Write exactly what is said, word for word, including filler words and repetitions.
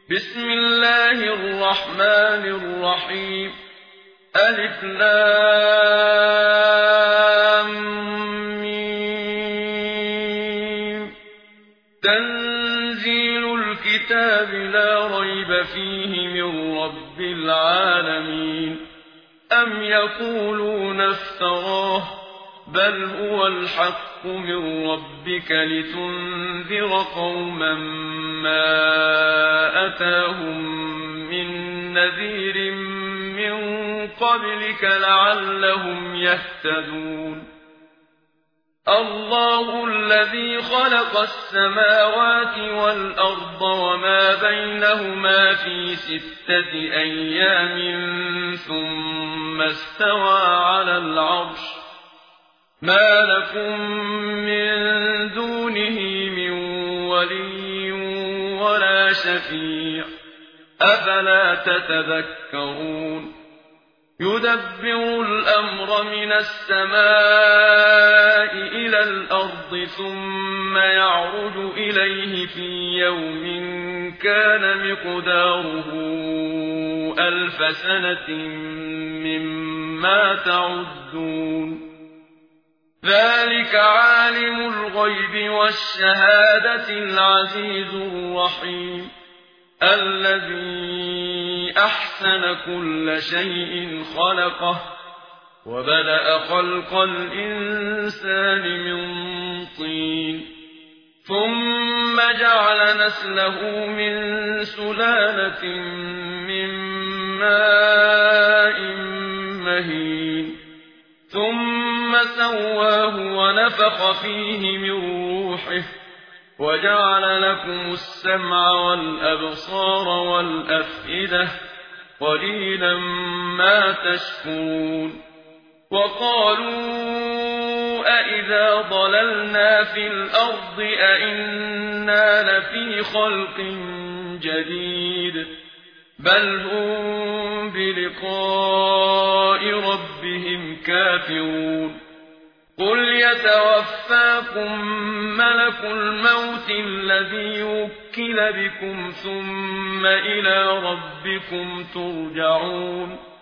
بسم الله الرحمن الرحيم. ألف لام ميم. تنزيل الكتاب لا ريب فيه من رب العالمين. أم يقولون افتراه بل هو الحق من ربك لتنذر قوما ما أتاهم من نذير من قبلك لعلهم يهتدون. الله الذي خلق السماوات والأرض وما بينهما في ستة أيام ثم استوى على العرش. ما لكم من دونه من ولي ولا شفيع أفلا تتذكرون. يدبر الأمر من السماء إلى الأرض ثم يعرج إليه في يوم كان مقداره ألف سنة مما تعدون. ذلك عالم الغيب والشهادة العزيز الرحيم الذي أحسن كل شيء خلقه وبدأ خلق الإنسان من طين ثم جعل نسله من سلالة من ماء مهين ثم سواه ونفخ فيه من روحه وجعل لكم السمع والأبصار والأفئدة قليلا ما تشكرون. وقالوا أإذا ضللنا في الأرض أإنا لفي خلق جديد بل هم بلقاء ربهم كافرون. قل يتوفاكم ملك الموت الذي وكل بكم ثم إلى ربكم ترجعون.